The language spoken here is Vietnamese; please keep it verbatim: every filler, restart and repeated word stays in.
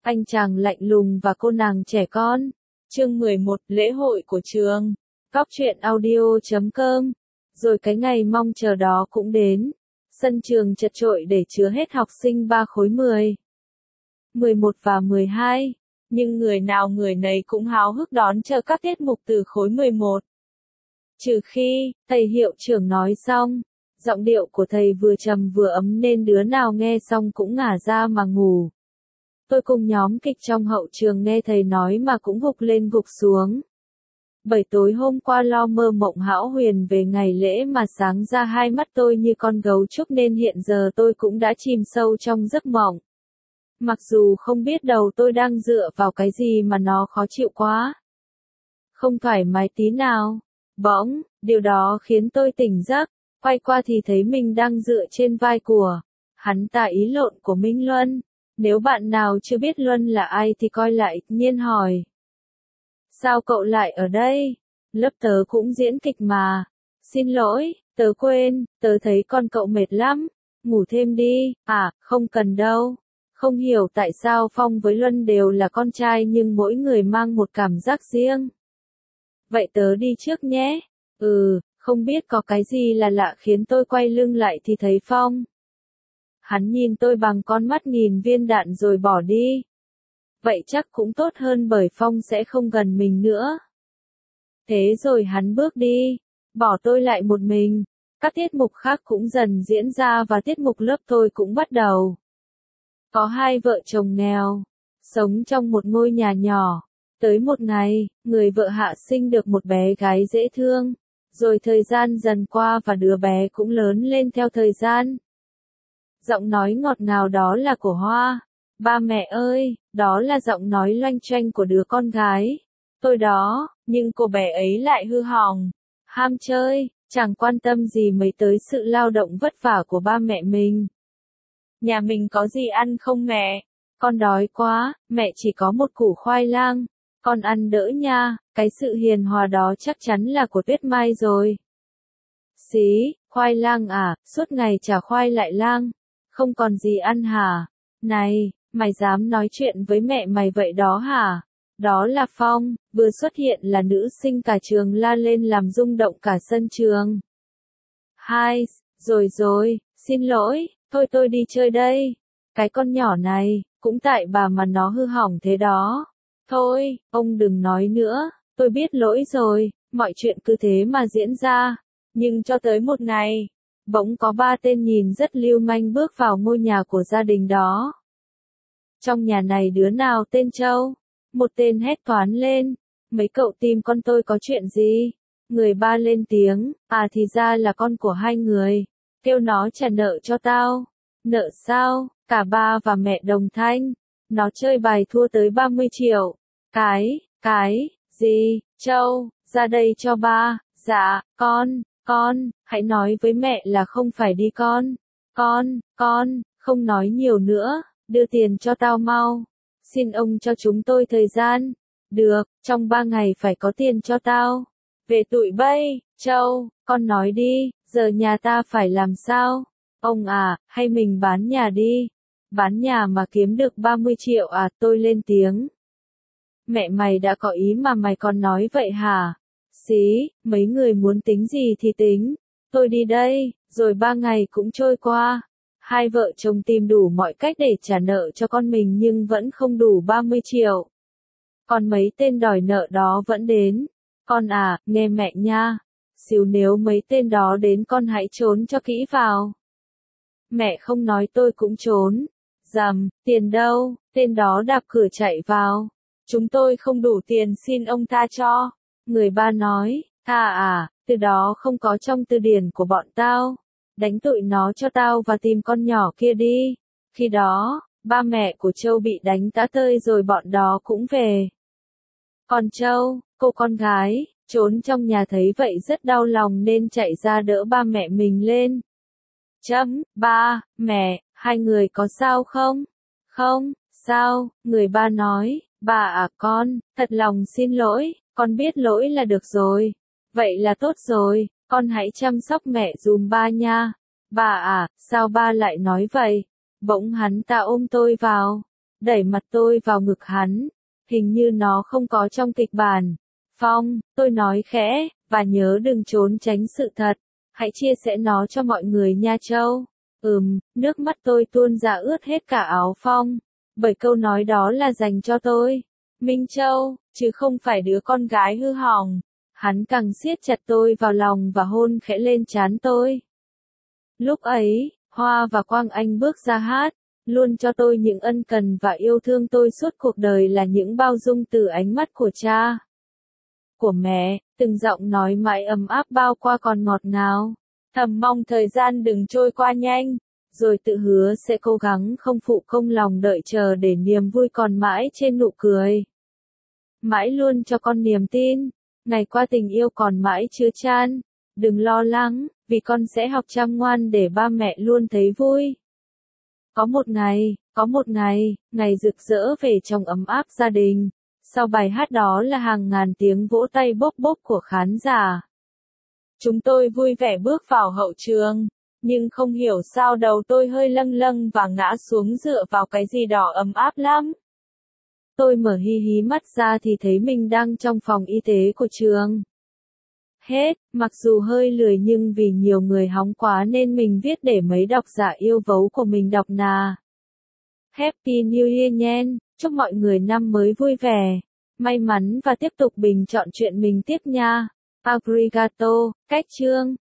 anh chàng lạnh lùng và cô nàng trẻ con. Chương mười một, lễ hội của trường. Cóc truyện audio chấm com. Rồi cái ngày mong chờ đó cũng đến. Sân trường chật chội để chứa hết học sinh ba khối mười, mười một và mười hai. Nhưng người nào người nấy cũng háo hức đón chờ các tiết mục từ khối mười một. Trừ khi, thầy hiệu trưởng nói xong, giọng điệu của thầy vừa trầm vừa ấm nên đứa nào nghe xong cũng ngả ra mà ngủ. Tôi cùng nhóm kịch trong hậu trường nghe thầy nói mà cũng gục lên gục xuống. Bởi tối hôm qua lo mơ mộng hão huyền về ngày lễ mà sáng ra hai mắt tôi như con gấu trúc nên hiện giờ tôi cũng đã chìm sâu trong giấc mộng. Mặc dù không biết đầu tôi đang dựa vào cái gì mà nó khó chịu quá. Không thoải mái tí nào. Bỗng, điều đó khiến tôi tỉnh giấc, quay qua thì thấy mình đang dựa trên vai của hắn ta ý lộn của Minh Luân. Nếu bạn nào chưa biết Luân là ai thì coi lại, Nhiên hỏi. Sao cậu lại ở đây? Lớp tớ cũng diễn kịch mà. Xin lỗi, tớ quên, tớ thấy con cậu mệt lắm. Ngủ thêm đi. À, không cần đâu. Không hiểu tại sao Phong với Luân đều là con trai nhưng mỗi người mang một cảm giác riêng. Vậy tớ đi trước nhé. Ừ, không biết có cái gì là lạ khiến tôi quay lưng lại thì thấy Phong. Hắn nhìn tôi bằng con mắt nghìn viên đạn rồi bỏ đi. Vậy chắc cũng tốt hơn bởi Phong sẽ không gần mình nữa. Thế rồi hắn bước đi, bỏ tôi lại một mình. Các tiết mục khác cũng dần diễn ra và tiết mục lớp tôi cũng bắt đầu. Có hai vợ chồng nghèo, sống trong một ngôi nhà nhỏ. Tới một ngày, người vợ hạ sinh được một bé gái dễ thương. Rồi thời gian dần qua và đứa bé cũng lớn lên theo thời gian. Giọng nói ngọt ngào đó là của Hoa. Ba mẹ ơi, đó là giọng nói loanh choanh của đứa con gái. Tôi đó, nhưng cô bé ấy lại hư hỏng, ham chơi, chẳng quan tâm gì mấy tới sự lao động vất vả của ba mẹ mình. Nhà mình có gì ăn không mẹ? Con đói quá, mẹ chỉ có một củ khoai lang. Con ăn đỡ nha, cái sự hiền hòa đó chắc chắn là của Tuyết Mai rồi. Xí, khoai lang à, suốt ngày chả khoai lại lang. Không còn gì ăn hả? Này, mày dám nói chuyện với mẹ mày vậy đó hả? Đó là Phong, vừa xuất hiện là nữ sinh cả trường la lên làm rung động cả sân trường. Hai, rồi rồi, xin lỗi, thôi tôi đi chơi đây. Cái con nhỏ này, cũng tại bà mà nó hư hỏng thế đó. Thôi, ông đừng nói nữa, tôi biết lỗi rồi, mọi chuyện cứ thế mà diễn ra. Nhưng cho tới một ngày, bỗng có ba tên nhìn rất lưu manh bước vào ngôi nhà của gia đình đó. Trong nhà này đứa nào tên Châu? Một tên hét toán lên. Mấy cậu tìm con tôi có chuyện gì? Người ba lên tiếng, à thì ra là con của hai người. Kêu nó trả nợ cho tao. Nợ sao? Cả ba và mẹ đồng thanh. Nó chơi bài thua tới ba mươi triệu. Cái, cái, gì? Châu, ra đây cho ba. Dạ, con, con, hãy nói với mẹ là không phải đi con. Con, con, không nói nhiều nữa, đưa tiền cho tao mau. Xin ông cho chúng tôi thời gian. Được, trong ba ngày phải có tiền cho tao. Về tụi bay, Châu, con nói đi, giờ nhà ta phải làm sao? Ông à, hay mình bán nhà đi. Bán nhà mà kiếm được ba mươi triệu à, tôi lên tiếng. Mẹ mày đã có ý mà mày còn nói vậy hả? Xí, mấy người muốn tính gì thì tính. Tôi đi đây, rồi ba ngày cũng trôi qua. Hai vợ chồng tìm đủ mọi cách để trả nợ cho con mình nhưng vẫn không đủ ba mươi triệu. Còn mấy tên đòi nợ đó vẫn đến. Con à, nghe mẹ nha. Xíu nếu mấy tên đó đến con hãy trốn cho kỹ vào. Mẹ không nói tôi cũng trốn. Dầm, tiền đâu, tên đó đạp cửa chạy vào. Chúng tôi không đủ tiền xin ông tha cho. Người ba nói, à à, từ đó không có trong từ điển của bọn tao. Đánh tụi nó cho tao và tìm con nhỏ kia đi. Khi đó, ba mẹ của Châu bị đánh tã tơi rồi bọn đó cũng về. Còn Châu, cô con gái, trốn trong nhà thấy vậy rất đau lòng nên chạy ra đỡ ba mẹ mình lên. Chấm, ba, mẹ, hai người có sao không? Không, sao, người ba nói, bà à con, thật lòng xin lỗi, con biết lỗi là được rồi. Vậy là tốt rồi, con hãy chăm sóc mẹ dùm ba nha. Bà à, sao ba lại nói vậy? Bỗng hắn ta ôm tôi vào. đẩy mặt tôi vào ngực hắn. Hình như nó không có trong kịch bản. Phong, tôi nói khẽ, và nhớ đừng trốn tránh sự thật. Hãy chia sẻ nó cho mọi người nha Châu. Ừm, nước mắt tôi tuôn ra ướt hết cả áo Phong. Bởi câu nói đó là dành cho tôi. Minh Châu, chứ không phải đứa con gái hư hỏng. Hắn càng siết chặt tôi vào lòng và hôn khẽ lên trán tôi. Lúc ấy, Hoa và Quang Anh bước ra hát, luôn cho tôi những ân cần và yêu thương tôi suốt cuộc đời là những bao dung từ ánh mắt của cha, của mẹ, từng giọng nói mãi ấm áp bao qua còn ngọt ngào. Thầm mong thời gian đừng trôi qua nhanh, rồi tự hứa sẽ cố gắng không phụ công lòng đợi chờ để niềm vui còn mãi trên nụ cười. Mãi luôn cho con niềm tin, ngày qua tình yêu còn mãi chứa chan. Đừng lo lắng, vì con sẽ học chăm ngoan để ba mẹ luôn thấy vui. Có một ngày, có một ngày, ngày rực rỡ về trong ấm áp gia đình. Sau bài hát đó là hàng ngàn tiếng vỗ tay bốp bốp của khán giả. Chúng tôi vui vẻ bước vào hậu trường, nhưng không hiểu sao đầu tôi hơi lâng lâng và ngã xuống dựa vào cái gì đó ấm áp lắm. Tôi mở hí hí mắt ra thì thấy mình đang trong phòng y tế của trường. Hết, mặc dù hơi lười nhưng vì nhiều người hóng quá nên mình viết để mấy độc giả yêu gấu của mình đọc nà. Happy New Year nhen, chúc mọi người năm mới vui vẻ, may mắn và tiếp tục bình chọn chuyện mình tiếp nha. Arigato, cách chương.